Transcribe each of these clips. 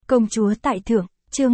Công chúa tại thượng, chương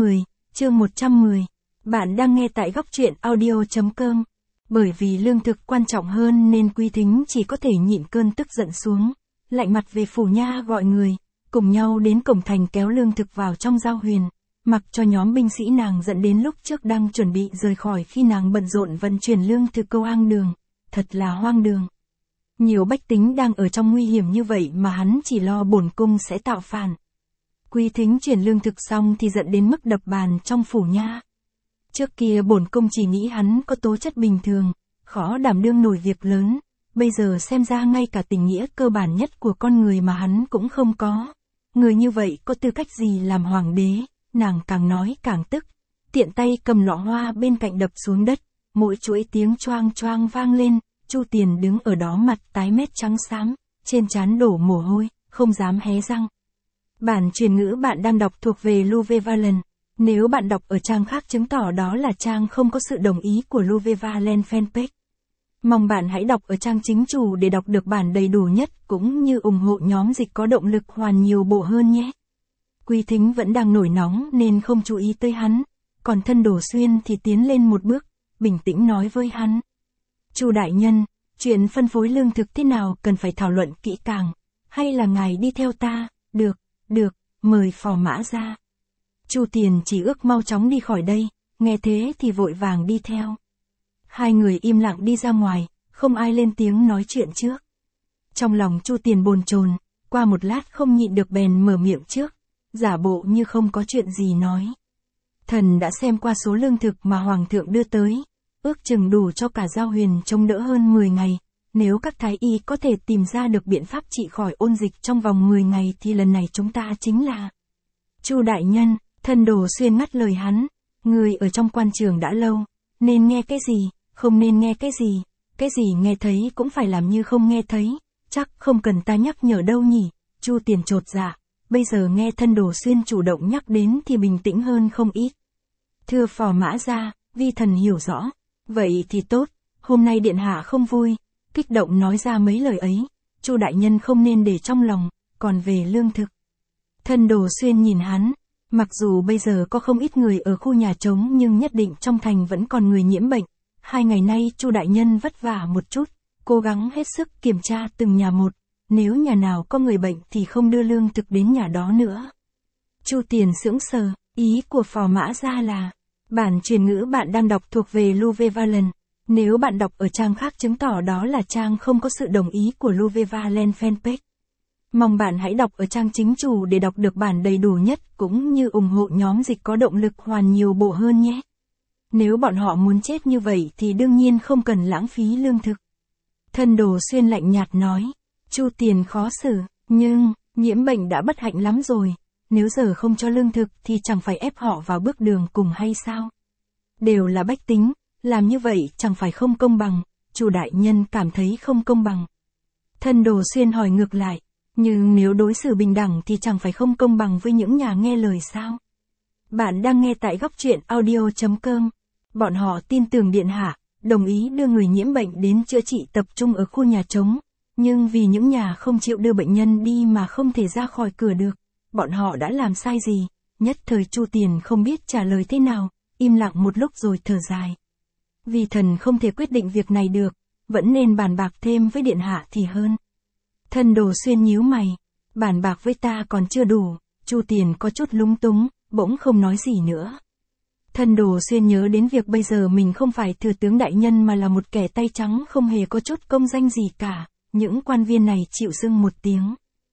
110. Bạn đang nghe tại góc truyện audio.com. Bởi vì lương thực quan trọng hơn nên Quý Thính chỉ có thể nhịn cơn tức giận xuống, lạnh mặt về phủ nha gọi người, cùng nhau đến cổng thành kéo lương thực vào trong giao huyền, mặc cho nhóm binh sĩ nàng dẫn đến lúc trước đang chuẩn bị rời khỏi khi nàng bận rộn vận chuyển lương thực câu An Đường. Thật là hoang đường. Nhiều bách tính đang ở trong nguy hiểm như vậy mà hắn chỉ lo bổn cung sẽ tạo phản. Quý Thính chuyển lương thực xong thì giận đến mức đập bàn trong phủ nha. Trước kia bổn cung chỉ nghĩ hắn có tố chất bình thường, khó đảm đương nổi việc lớn, bây giờ xem ra ngay cả tình nghĩa cơ bản nhất của con người mà hắn cũng không có. Người như vậy có tư cách gì làm hoàng đế, nàng càng nói càng tức, tiện tay cầm lọ hoa bên cạnh đập xuống đất, mỗi chuỗi tiếng choang choang vang lên. Chu Tiền đứng ở đó mặt tái mét trắng xám, trên trán đổ mồ hôi, không dám hé răng. Bản truyền ngữ bạn đang đọc thuộc về Louve Valen. Nếu bạn đọc ở trang khác chứng tỏ đó là trang không có sự đồng ý của Louve Valen fanpage. Mong bạn hãy đọc ở trang chính chủ để đọc được bản đầy đủ nhất cũng như ủng hộ nhóm dịch có động lực hoàn nhiều bộ hơn nhé. Quý Thính vẫn đang nổi nóng nên không chú ý tới hắn, còn Thân Đồ Xuyên thì tiến lên một bước, bình tĩnh nói với hắn. Chu đại nhân, chuyện phân phối lương thực thế nào cần phải thảo luận kỹ càng, hay là ngài đi theo ta? Được, mời phò mã ra. Chu Tiền chỉ ước mau chóng đi khỏi đây, nghe thế thì vội vàng đi theo. Hai người im lặng đi ra ngoài, không ai lên tiếng nói chuyện trước. Trong lòng Chu Tiền bồn chồn, qua một lát không nhịn được bèn mở miệng trước, giả bộ như không có chuyện gì nói. Thần đã xem qua số lương thực mà hoàng thượng đưa tới, ước chừng đủ cho cả giao huyền trông đỡ hơn 10 ngày, nếu các thái y có thể tìm ra được biện pháp trị khỏi ôn dịch trong vòng 10 ngày thì lần này chúng ta chính là... Chu đại nhân, Thân Đồ Xuyên ngắt lời hắn, người ở trong quan trường đã lâu, nên nghe cái gì, không nên nghe cái gì nghe thấy cũng phải làm như không nghe thấy, chắc không cần ta nhắc nhở đâu nhỉ. Chu Tiền chột dạ, bây giờ nghe Thân Đồ Xuyên chủ động nhắc đến thì bình tĩnh hơn không ít. Thưa phò mã gia, vi thần hiểu rõ. Vậy thì tốt, hôm nay điện hạ không vui, kích động nói ra mấy lời ấy, Chu đại nhân không nên để trong lòng, còn về lương thực. Thân Đồ Xuyên nhìn hắn, mặc dù bây giờ có không ít người ở khu nhà trống nhưng nhất định trong thành vẫn còn người nhiễm bệnh. 2 ngày nay Chu đại nhân vất vả một chút, cố gắng hết sức kiểm tra từng nhà một, nếu nhà nào có người bệnh thì không đưa lương thực đến nhà đó nữa. Chu Tiền sững sờ, ý của phò mã gia là... Bản truyền ngữ bạn đang đọc thuộc về Louve Valen. Nếu bạn đọc ở trang khác chứng tỏ đó là trang không có sự đồng ý của Louve Valen fanpage. Mong bạn hãy đọc ở trang chính chủ để đọc được bản đầy đủ nhất cũng như ủng hộ nhóm dịch có động lực hoàn nhiều bộ hơn nhé. Nếu bọn họ muốn chết như vậy thì đương nhiên không cần lãng phí lương thực. Thân Đồ Xuyên lạnh nhạt nói. Chu Tiền khó xử, nhưng, nhiễm bệnh đã bất hạnh lắm rồi. Nếu giờ không cho lương thực thì chẳng phải ép họ vào bước đường cùng hay sao? Đều là bách tính, làm như vậy chẳng phải không công bằng, Chu đại nhân cảm thấy không công bằng. Thân Đồ Xuyên hỏi ngược lại, nhưng nếu đối xử bình đẳng thì chẳng phải không công bằng với những nhà nghe lời sao? Bạn đang nghe tại góc truyện audio.com. Bọn họ tin tưởng điện hạ, đồng ý đưa người nhiễm bệnh đến chữa trị tập trung ở khu nhà trống, nhưng vì những nhà không chịu đưa bệnh nhân đi mà không thể ra khỏi cửa được. Bọn họ đã làm sai gì? Nhất thời Chu Tiền không biết trả lời thế nào, im lặng một lúc rồi thở dài. Vì thần không thể quyết định việc này được, vẫn nên bàn bạc thêm với điện hạ thì hơn. Thân Đồ Xuyên nhíu mày, bàn bạc với ta còn chưa đủ. Chu Tiền có chút lúng túng, bỗng không nói gì nữa. Thân Đồ Xuyên nhớ đến việc bây giờ mình không phải thừa tướng đại nhân mà là một kẻ tay trắng không hề có chút công danh gì cả, những quan viên này chịu xưng một tiếng.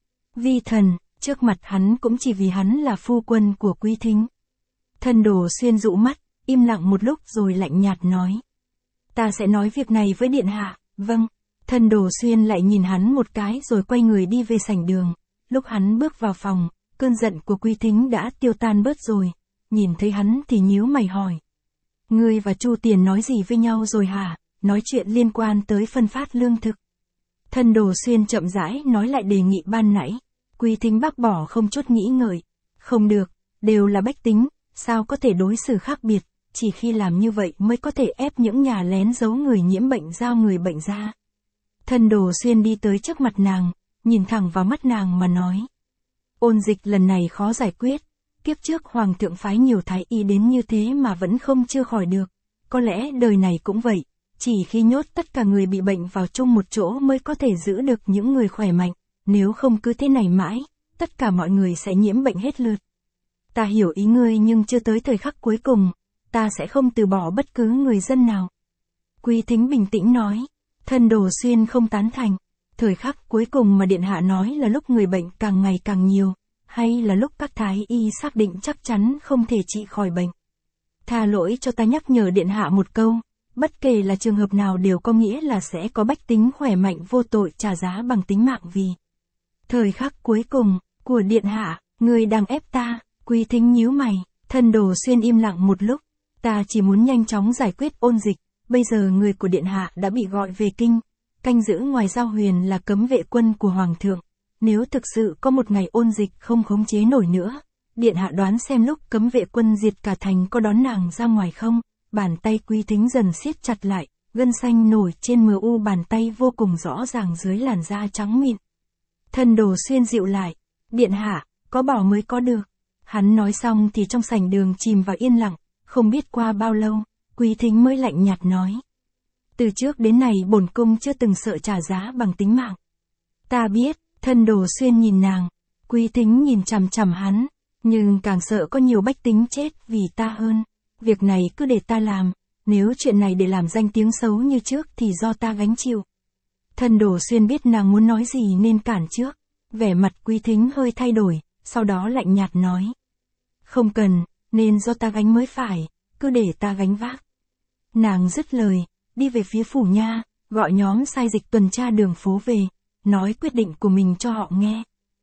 Vi thần. Trước mặt hắn cũng chỉ vì hắn là phu quân của Quý Thính. Thân Đồ Xuyên dụ mắt, im lặng một lúc rồi lạnh nhạt nói. Ta sẽ nói việc này với điện hạ, vâng. Thân Đồ Xuyên lại nhìn hắn một cái rồi quay người đi về sảnh đường. Lúc hắn bước vào phòng, cơn giận của Quý Thính đã tiêu tan bớt rồi. Nhìn thấy hắn thì nhíu mày hỏi. Ngươi và Chu Tiền nói gì với nhau rồi hả? Nói chuyện liên quan tới phân phát lương thực. Thân Đồ Xuyên chậm rãi nói lại đề nghị ban nãy. Quý Thính bác bỏ không chút nghĩ ngợi. Không được, đều là bách tính, sao có thể đối xử khác biệt, chỉ khi làm như vậy mới có thể ép những nhà lén giấu người nhiễm bệnh giao người bệnh ra. Thân Đồ Xuyên đi tới trước mặt nàng, nhìn thẳng vào mắt nàng mà nói. Ôn dịch lần này khó giải quyết. Kiếp trước hoàng thượng phái nhiều thái y đến như thế mà vẫn không chữa khỏi được. Có lẽ đời này cũng vậy. Chỉ khi nhốt tất cả người bị bệnh vào chung một chỗ mới có thể giữ được những người khỏe mạnh. Nếu không cứ thế này mãi, tất cả mọi người sẽ nhiễm bệnh hết lượt. Ta hiểu ý ngươi nhưng chưa tới thời khắc cuối cùng, ta sẽ không từ bỏ bất cứ người dân nào. Quý Thính bình tĩnh nói. Thân Đồ Xuyên không tán thành. Thời khắc cuối cùng mà điện hạ nói là lúc người bệnh càng ngày càng nhiều, hay là lúc các thái y xác định chắc chắn không thể trị khỏi bệnh. Tha lỗi cho ta nhắc nhở điện hạ một câu, bất kể là trường hợp nào đều có nghĩa là sẽ có bách tính khỏe mạnh vô tội trả giá bằng tính mạng vì thời khắc cuối cùng của điện hạ, người đang ép ta. Quý Thính nhíu mày. Thân Đồ Xuyên im lặng một lúc. Ta chỉ muốn nhanh chóng giải quyết ôn dịch, bây giờ người của điện hạ đã bị gọi về kinh. Canh giữ ngoài Giao Huyền là cấm vệ quân của hoàng thượng. Nếu thực sự có một ngày ôn dịch không khống chế nổi nữa, điện hạ đoán xem lúc cấm vệ quân diệt cả thành có đón nàng ra ngoài không? Bàn tay Quý Thính dần siết chặt lại, gân xanh nổi trên mờ u bàn tay vô cùng rõ ràng dưới làn da trắng mịn. Thân Đồ Xuyên dịu lại. Điện hạ, có bảo mới có được. Hắn nói xong thì trong sảnh đường chìm vào yên lặng, không biết qua bao lâu, Quý Thính mới lạnh nhạt nói. Từ trước đến nay bổn cung chưa từng sợ trả giá bằng tính mạng. Ta biết. Thân Đồ Xuyên nhìn nàng. Quý Thính nhìn chằm chằm hắn. Nhưng càng sợ có nhiều bách tính chết vì ta hơn. Việc này cứ để ta làm. Nếu chuyện này để làm danh tiếng xấu như trước thì do ta gánh chịu. Thân Đồ Xuyên biết nàng muốn nói gì nên cản trước. Vẻ mặt Quý Thính hơi thay đổi, sau đó lạnh nhạt nói. Không cần, nên do ta gánh mới phải, cứ để ta gánh vác. Nàng dứt lời, đi về phía phủ nha, gọi nhóm sai dịch tuần tra đường phố về, nói quyết định của mình cho họ nghe.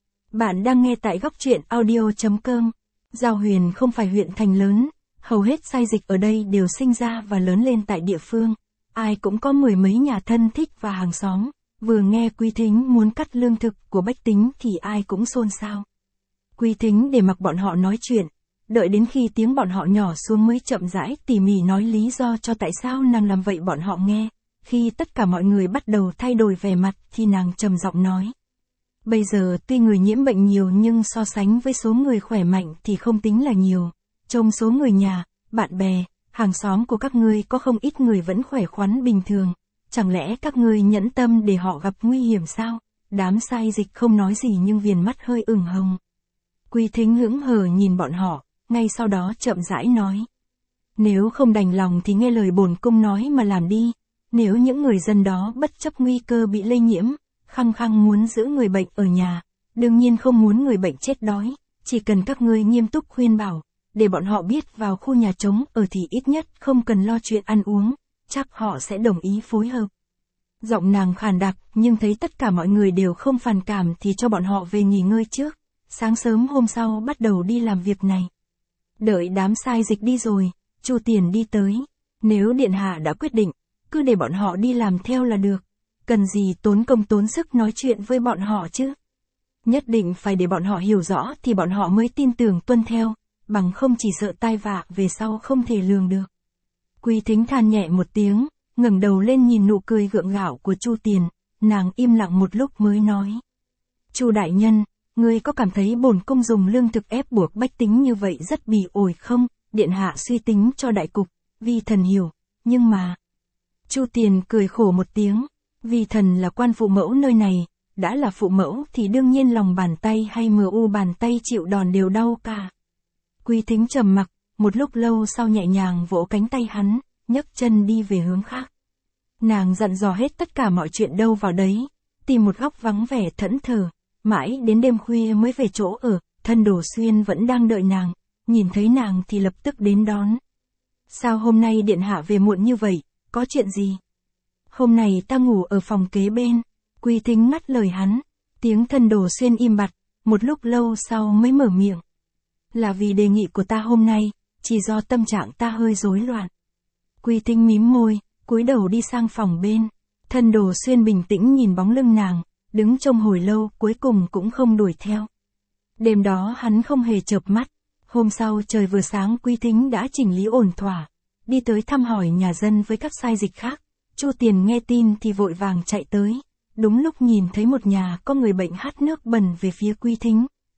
Bạn đang nghe tại góc truyện audio.com. Giao Huyền không phải huyện thành lớn, hầu hết sai dịch ở đây đều sinh ra và lớn lên tại địa phương. Ai cũng có mười mấy nhà thân thích và hàng xóm, vừa nghe Quý Thính muốn cắt lương thực của bách tính thì ai cũng xôn xao. Quý Thính để mặc bọn họ nói chuyện, đợi đến khi tiếng bọn họ nhỏ xuống mới chậm rãi tỉ mỉ nói lý do cho tại sao nàng làm vậy bọn họ nghe. Khi tất cả mọi người bắt đầu thay đổi vẻ mặt thì nàng trầm giọng nói. Bây giờ tuy người nhiễm bệnh nhiều nhưng so sánh với số người khỏe mạnh thì không tính là nhiều. Trong số người nhà, bạn bè, hàng xóm của các ngươi có không ít người vẫn khỏe khoắn bình thường. Chẳng lẽ các ngươi nhẫn tâm để họ gặp nguy hiểm sao? Đám sai dịch không nói gì nhưng viền mắt hơi ửng hồng. Quý Thính hững hờ nhìn bọn họ, ngay sau đó chậm rãi nói. Nếu không đành lòng thì nghe lời bổn cung nói mà làm đi. Nếu những người dân đó bất chấp nguy cơ bị lây nhiễm, khăng khăng muốn giữ người bệnh ở nhà, đương nhiên không muốn người bệnh chết đói, chỉ cần các ngươi nghiêm túc khuyên bảo, để bọn họ biết vào khu nhà trống ở thì ít nhất không cần lo chuyện ăn uống, chắc họ sẽ đồng ý phối hợp. Giọng nàng khàn đặc, nhưng thấy tất cả mọi người đều không phản cảm thì cho bọn họ về nghỉ ngơi trước, sáng sớm hôm sau bắt đầu đi làm việc này. Đợi đám sai dịch đi rồi, Chu Tiền đi tới, nếu điện hạ đã quyết định, cứ để bọn họ đi làm theo là được, cần gì tốn công tốn sức nói chuyện với bọn họ chứ. Nhất định phải để bọn họ hiểu rõ thì bọn họ mới tin tưởng tuân theo, bằng không chỉ sợ tai vạ về sau không thể lường được. Quý Thính than nhẹ một tiếng, ngẩng đầu lên nhìn nụ cười gượng gạo của Chu Tiền, nàng im lặng một lúc mới nói. Chu đại nhân, ngươi có cảm thấy bổn cung dùng lương thực ép buộc bách tính như vậy rất bỉ ổi không? Điện hạ suy tính cho đại cục, vi thần hiểu, nhưng mà... Chu Tiền cười khổ một tiếng, vi thần là quan phụ mẫu nơi này, đã là phụ mẫu thì đương nhiên lòng bàn tay hay u bàn tay chịu đòn đều đau cả. Quý Thính trầm mặc, một lúc lâu sau nhẹ nhàng vỗ cánh tay hắn, nhấc chân đi về hướng khác. Nàng dặn dò hết tất cả mọi chuyện đâu vào đấy, tìm một góc vắng vẻ thẫn thờ, mãi đến đêm khuya mới về chỗ ở. Thân Đồ Xuyên vẫn đang đợi nàng, nhìn thấy nàng thì lập tức đến đón. Sao hôm nay điện hạ về muộn như vậy, có chuyện gì? Hôm nay ta ngủ ở phòng kế bên. Quý Thính ngắt lời hắn, tiếng Thân Đồ Xuyên im bặt, một lúc lâu sau mới mở miệng. Là vì đề nghị của ta hôm nay, chỉ do tâm trạng ta hơi rối loạn. Quý Thính mím môi, cúi đầu đi sang phòng bên. Thân Đồ Xuyên bình tĩnh nhìn bóng lưng nàng, đứng trông hồi lâu cuối cùng cũng không đuổi theo. Đêm đó hắn không hề chợp mắt. Hôm sau trời vừa sáng Quý Thính đã chỉnh lý ổn thỏa, đi tới thăm hỏi nhà dân với các sai dịch khác. Chu Tiền nghe tin thì vội vàng chạy tới, đúng lúc nhìn thấy một nhà có người bệnh hắt nước bẩn về phía Quý Thính.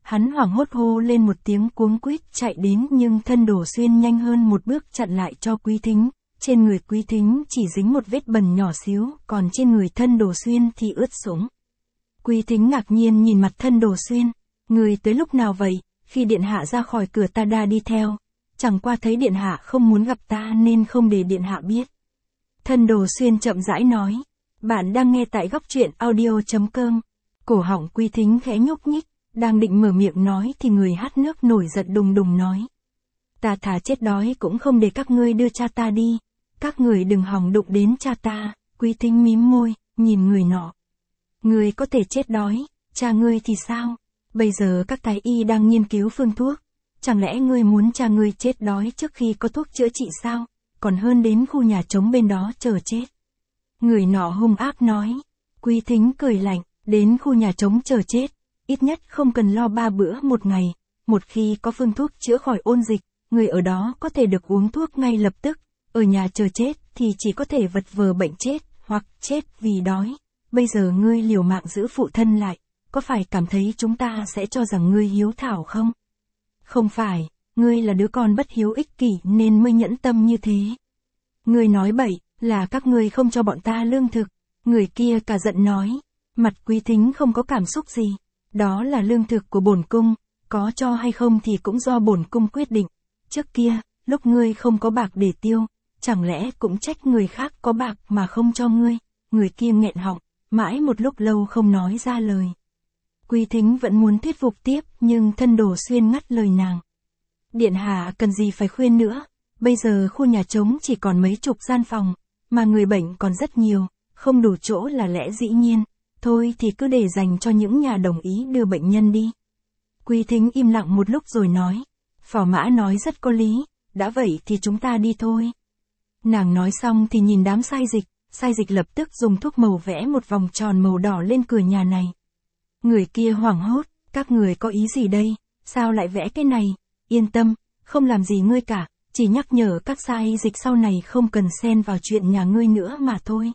hắn hoảng hốt hô lên một tiếng cuống quýt chạy đến, nhưng Thân Đồ Xuyên nhanh hơn một bước chặn lại cho Quý Thính. Trên người Quý Thính chỉ dính một vết bẩn nhỏ xíu, còn trên người Thân Đồ Xuyên thì ướt sũng. Quý Thính ngạc nhiên nhìn mặt Thân Đồ Xuyên. Người tới lúc nào vậy? Khi điện hạ ra khỏi cửa ta đã đi theo. Chẳng qua thấy điện hạ không muốn gặp ta nên không để điện hạ biết. Thân Đồ Xuyên chậm rãi nói. Bạn đang nghe tại góc truyện audio.com. Cổ họng Quý Thính khẽ nhúc nhích, đang định mở miệng nói thì người hát nước nổi giận đùng đùng nói. Ta thà chết đói cũng không để các ngươi đưa cha ta đi. Các người đừng hòng đụng đến cha ta. Quý Thính mím môi, nhìn người nọ. Ngươi có thể chết đói, cha ngươi thì sao? Bây giờ các thái y đang nghiên cứu phương thuốc. Chẳng lẽ ngươi muốn cha ngươi chết đói trước khi có thuốc chữa trị sao? Còn hơn đến khu nhà trống bên đó chờ chết. Người nọ hung ác nói. Quý Thính cười lạnh, đến khu nhà trống chờ chết. Ít nhất không cần lo 3 bữa một ngày. Một khi có phương thuốc chữa khỏi ôn dịch, người ở đó có thể được uống thuốc ngay lập tức. Ở nhà chờ chết thì chỉ có thể vật vờ bệnh chết, hoặc chết vì đói. Bây giờ ngươi liều mạng giữ phụ thân lại, có phải cảm thấy chúng ta sẽ cho rằng ngươi hiếu thảo không? Không phải, ngươi là đứa con bất hiếu ích kỷ nên mới nhẫn tâm như thế. Ngươi nói bậy, là các ngươi không cho bọn ta lương thực. Người kia cả giận nói, mặt Quý Thính không có cảm xúc gì. Đó là lương thực của bổn cung, có cho hay không thì cũng do bổn cung quyết định. Trước kia, lúc ngươi không có bạc để tiêu, chẳng lẽ cũng trách người khác có bạc mà không cho ngươi? Người kia nghẹn họng, mãi một lúc lâu không nói ra lời. Quý Thính vẫn muốn thuyết phục tiếp, nhưng Thân Đồ Xuyên ngắt lời nàng. Điện hạ cần gì phải khuyên nữa, bây giờ khu nhà trống chỉ còn mấy chục gian phòng, mà người bệnh còn rất nhiều, không đủ chỗ là lẽ dĩ nhiên, thôi thì cứ để dành cho những nhà đồng ý đưa bệnh nhân đi. Quý Thính im lặng một lúc rồi nói, Phò Mã nói rất có lý, đã vậy thì chúng ta đi thôi. Nàng nói xong thì nhìn đám sai dịch lập tức dùng thuốc màu vẽ một vòng tròn màu đỏ lên cửa nhà này. Người kia hoảng hốt, các người có ý gì đây, sao lại vẽ cái này? Yên tâm, không làm gì ngươi cả, chỉ nhắc nhở các sai dịch sau này không cần xen vào chuyện nhà ngươi nữa mà thôi.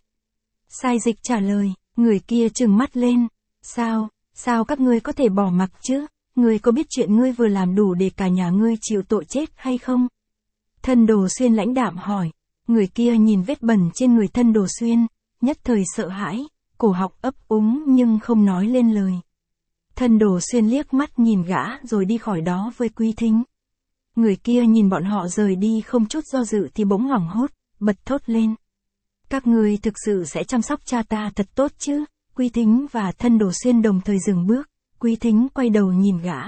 Sai dịch trả lời, người kia trừng mắt lên, sao các ngươi có thể bỏ mặc chứ, ngươi có biết chuyện ngươi vừa làm đủ để cả nhà ngươi chịu tội chết hay không? Thân Đồ Xuyên lãnh đạm hỏi, người kia nhìn vết bẩn trên người Thân Đồ Xuyên, nhất thời sợ hãi, cổ họng ấp úng nhưng không nói lên lời. Thân Đồ Xuyên liếc mắt nhìn gã rồi đi khỏi đó với Quý Thính. Người kia nhìn bọn họ rời đi không chút do dự thì bỗng hoảng hốt, bật thốt lên. Các ngươi thực sự sẽ chăm sóc cha ta thật tốt chứ? Quý Thính và Thân Đồ Xuyên đồng thời dừng bước, Quý Thính quay đầu nhìn gã.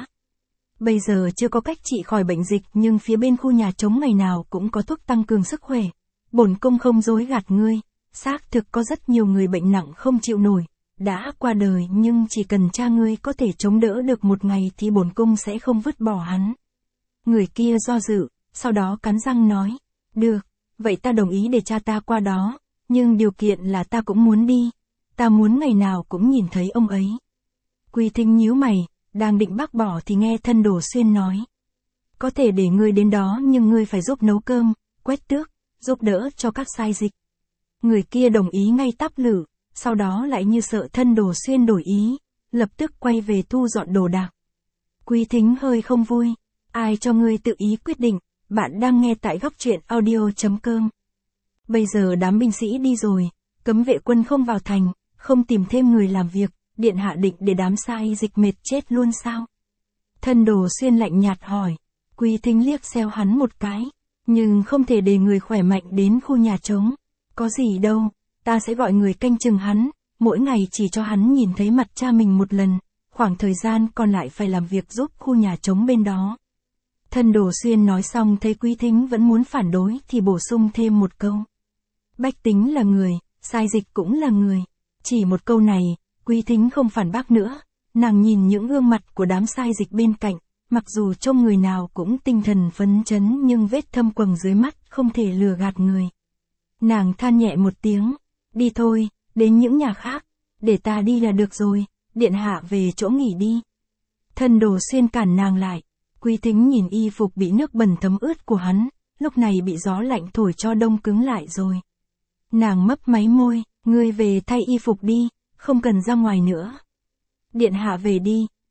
Bây giờ chưa có cách trị khỏi bệnh dịch nhưng phía bên khu nhà trống ngày nào cũng có thuốc tăng cường sức khỏe. Bổn cung không dối gạt ngươi, xác thực có rất nhiều người bệnh nặng không chịu nổi, đã qua đời nhưng chỉ cần cha ngươi có thể chống đỡ được một ngày thì bổn cung sẽ không vứt bỏ hắn. Người kia do dự, sau đó cắn răng nói, được, vậy ta đồng ý để cha ta qua đó, nhưng điều kiện là ta cũng muốn đi, ta muốn ngày nào cũng nhìn thấy ông ấy. Quý Thính nhíu mày, đang định bác bỏ thì nghe Thân Đồ Xuyên nói. Có thể để ngươi đến đó nhưng ngươi phải giúp nấu cơm, quét tước, giúp đỡ cho các sai dịch. Người kia đồng ý ngay tắp lự, sau đó lại như sợ Thân Đồ Xuyên đổi ý, lập tức quay về thu dọn đồ đạc. Quý Thính hơi không vui, ai cho ngươi tự ý quyết định, bạn đang nghe tại góc truyện audio.com. Bây giờ đám binh sĩ đi rồi, cấm vệ quân không vào thành, không tìm thêm người làm việc, điện hạ định để đám sai dịch mệt chết luôn sao? Thân Đồ Xuyên lạnh nhạt hỏi, Quý Thính liếc xéo hắn một cái, nhưng không thể để người khỏe mạnh đến khu nhà trống. Có gì đâu, ta sẽ gọi người canh chừng hắn, mỗi ngày chỉ cho hắn nhìn thấy mặt cha mình một lần, khoảng thời gian còn lại phải làm việc giúp khu nhà trống bên đó. Thân Đồ Xuyên nói xong thấy Quý Thính vẫn muốn phản đối thì bổ sung thêm một câu. Bách tính là người, sai dịch cũng là người. Chỉ một câu này, Quý Thính không phản bác nữa, nàng nhìn những gương mặt của đám sai dịch bên cạnh, mặc dù trông người nào cũng tinh thần phấn chấn nhưng vết thâm quầng dưới mắt không thể lừa gạt người. Nàng than nhẹ một tiếng, đi thôi, đến những nhà khác, để ta đi là được rồi, điện hạ về chỗ nghỉ đi. Thân Đồ Xuyên cản nàng lại, Quý Thính nhìn y phục bị nước bẩn thấm ướt của hắn, lúc này bị gió lạnh thổi cho đông cứng lại rồi. Nàng mấp máy môi, ngươi về thay y phục đi, không cần ra ngoài nữa. Điện hạ về đi,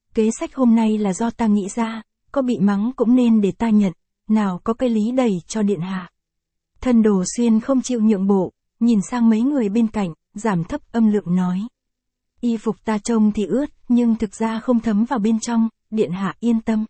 kế sách hôm nay là do ta nghĩ ra, có bị mắng cũng nên để ta nhận, nào có cái lý đẩy cho điện hạ. Thân Đồ Xuyên không chịu nhượng bộ, nhìn sang mấy người bên cạnh, giảm thấp âm lượng nói. Y phục ta trông thì ướt, nhưng thực ra không thấm vào bên trong, điện hạ yên tâm.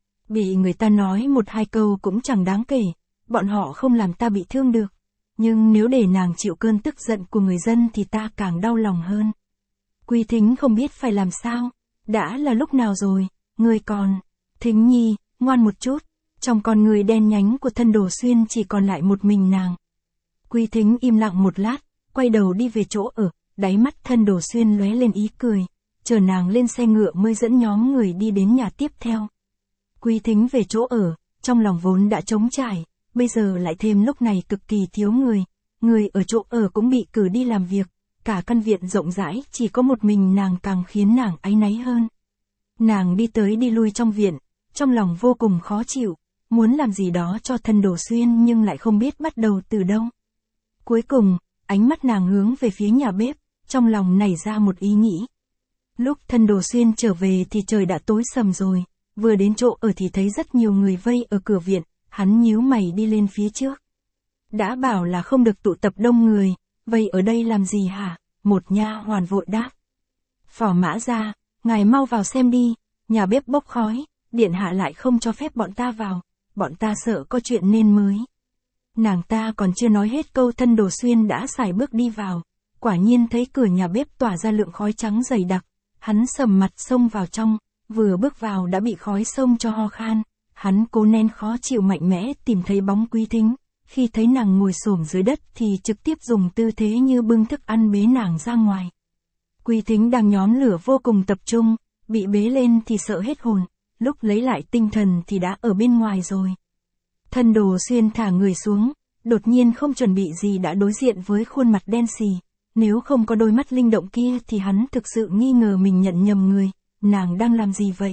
Bị người ta nói một hai câu cũng chẳng đáng kể, bọn họ không làm ta bị thương được. Nhưng nếu để nàng chịu cơn tức giận của người dân thì ta càng đau lòng hơn. Quy Thính không biết phải làm sao, đã là lúc nào rồi, ngươi còn. Thính Nhi, ngoan một chút, trong con người đen nhánh của Thân Đồ Xuyên chỉ còn lại một mình nàng. Quy Thính im lặng một lát, quay đầu đi về chỗ ở, đáy mắt Thân Đồ Xuyên lóe lên ý cười, chờ nàng lên xe ngựa mới dẫn nhóm người đi đến nhà tiếp theo. Quy Thính về chỗ ở, trong lòng vốn đã trống trải, bây giờ lại thêm lúc này cực kỳ thiếu người ở chỗ ở cũng bị cử đi làm việc, cả căn viện rộng rãi chỉ có một mình nàng càng khiến nàng áy náy hơn. Nàng đi tới đi lui trong viện, trong lòng vô cùng khó chịu, muốn làm gì đó cho Thân Đồ Xuyên nhưng lại không biết bắt đầu từ đâu. Cuối cùng, ánh mắt nàng hướng về phía nhà bếp, trong lòng nảy ra một ý nghĩ. Lúc Thân Đồ Xuyên trở về thì trời đã tối sầm rồi, vừa đến chỗ ở thì thấy rất nhiều người vây ở cửa viện, hắn nhíu mày đi lên phía trước. Đã bảo là không được tụ tập đông người, vây ở đây làm gì hả? Một nha hoàn vội đáp. Phò mã ra, ngài mau vào xem đi, nhà bếp bốc khói, điện hạ lại không cho phép bọn ta vào, bọn ta sợ có chuyện nên mới. Nàng ta còn chưa nói hết câu Thân Đồ Xuyên đã sải bước đi vào, quả nhiên thấy cửa nhà bếp tỏa ra lượng khói trắng dày đặc, hắn sầm mặt xông vào trong, vừa bước vào đã bị khói xông cho ho khan, hắn cố nén khó chịu mạnh mẽ tìm thấy bóng Quý Thính, khi thấy nàng ngồi xổm dưới đất thì trực tiếp dùng tư thế như bưng thức ăn bế nàng ra ngoài. Quý Thính đang nhóm lửa vô cùng tập trung, bị bế lên thì sợ hết hồn, lúc lấy lại tinh thần thì đã ở bên ngoài rồi. Thân Đồ Xuyên thả người xuống, đột nhiên không chuẩn bị gì đã đối diện với khuôn mặt đen xì, nếu không có đôi mắt linh động kia thì hắn thực sự nghi ngờ mình nhận nhầm người, nàng đang làm gì vậy?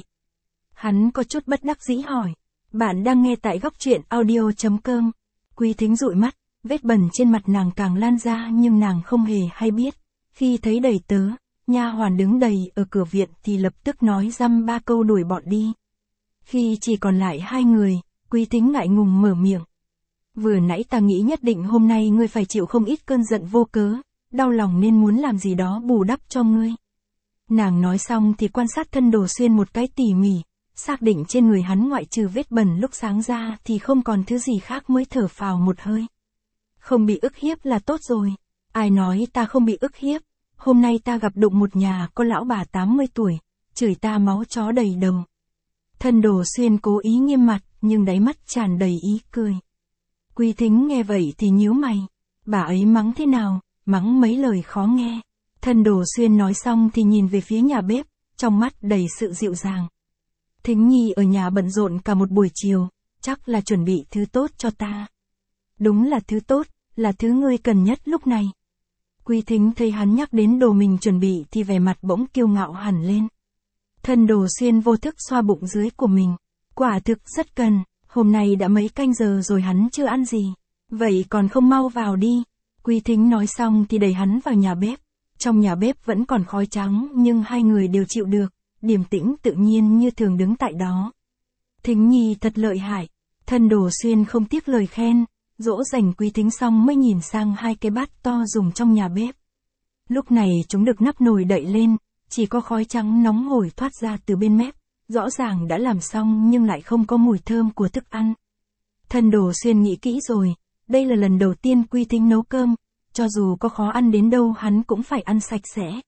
Hắn có chút bất đắc dĩ hỏi, bạn đang nghe tại góc truyện audio.com. Quý Thính dụi mắt, vết bẩn trên mặt nàng càng lan ra nhưng nàng không hề hay biết, khi thấy đầy tớ, nha hoàn đứng đầy ở cửa viện thì lập tức nói dăm ba câu đuổi bọn đi. Khi chỉ còn lại hai người, Quý Thính ngại ngùng mở miệng. Vừa nãy ta nghĩ nhất định hôm nay ngươi phải chịu không ít cơn giận vô cớ, đau lòng nên muốn làm gì đó bù đắp cho ngươi. Nàng nói xong thì quan sát Thân Đồ Xuyên một cái tỉ mỉ, xác định trên người hắn ngoại trừ vết bẩn lúc sáng ra thì không còn thứ gì khác mới thở phào một hơi. Không bị ức hiếp là tốt rồi. Ai nói ta không bị ức hiếp, hôm nay ta gặp đụng một nhà có lão bà 80 tuổi, chửi ta máu chó đầy đầu. Thân Đồ Xuyên cố ý nghiêm mặt, nhưng đáy mắt tràn đầy ý cười. Quý Thính nghe vậy thì nhíu mày, bà ấy mắng thế nào, mắng mấy lời khó nghe. Thân Đồ Xuyên nói xong thì nhìn về phía nhà bếp, trong mắt đầy sự dịu dàng. Thính Nhi ở nhà bận rộn cả một buổi chiều, chắc là chuẩn bị thứ tốt cho ta. Đúng là thứ tốt, là thứ ngươi cần nhất lúc này. Quý Thính thấy hắn nhắc đến đồ mình chuẩn bị thì vẻ mặt bỗng kiêu ngạo hẳn lên. Thân Đồ Xuyên vô thức xoa bụng dưới của mình, quả thực rất cần, hôm nay đã mấy canh giờ rồi hắn chưa ăn gì, vậy còn không mau vào đi. Quý Thính nói xong thì đẩy hắn vào nhà bếp, trong nhà bếp vẫn còn khói trắng nhưng hai người đều chịu được, điềm tĩnh tự nhiên như thường đứng tại đó. Thính Nhi thật lợi hại, Thân Đồ Xuyên không tiếc lời khen, dỗ dành Quý Thính xong mới nhìn sang hai cái bát to dùng trong nhà bếp. Lúc này chúng được nắp nồi đậy lên, chỉ có khói trắng nóng hổi thoát ra từ bên mép, rõ ràng đã làm xong nhưng lại không có mùi thơm của thức ăn. Thân Đồ Xuyên nghĩ kỹ rồi, đây là lần đầu tiên Quý Thính nấu cơm, cho dù có khó ăn đến đâu hắn cũng phải ăn sạch sẽ.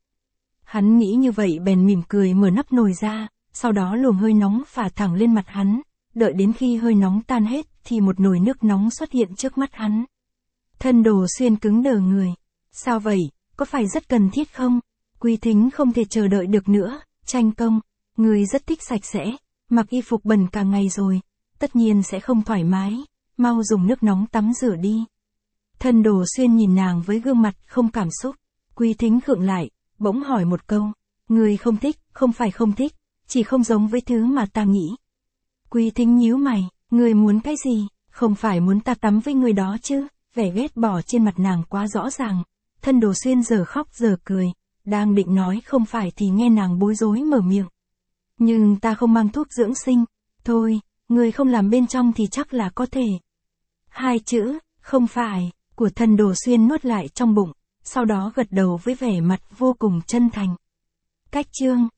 Hắn nghĩ như vậy bèn mỉm cười mở nắp nồi ra, sau đó luồng hơi nóng phả thẳng lên mặt hắn, đợi đến khi hơi nóng tan hết thì một nồi nước nóng xuất hiện trước mắt hắn. Thân Đồ Xuyên cứng đờ người. Sao vậy, có phải rất cần thiết không? Quý Thính không thể chờ đợi được nữa, tranh công, người rất thích sạch sẽ, mặc y phục bẩn cả ngày rồi, tất nhiên sẽ không thoải mái, mau dùng nước nóng tắm rửa đi. Thân Đồ Xuyên nhìn nàng với gương mặt không cảm xúc, Quý Thính khựng lại, bỗng hỏi một câu, người không thích, không phải không thích, chỉ không giống với thứ mà ta nghĩ. Quý Thính nhíu mày, người muốn cái gì, không phải muốn ta tắm với người đó chứ, vẻ ghét bỏ trên mặt nàng quá rõ ràng. Thân Đồ Xuyên giờ khóc giờ cười, đang định nói không phải thì nghe nàng bối rối mở miệng. Nhưng ta không mang thuốc dưỡng sinh. Thôi, người không làm bên trong thì chắc là có thể. Hai chữ, không phải, của Thần Đồ Xuyên nuốt lại trong bụng, sau đó gật đầu với vẻ mặt vô cùng chân thành. Cách chương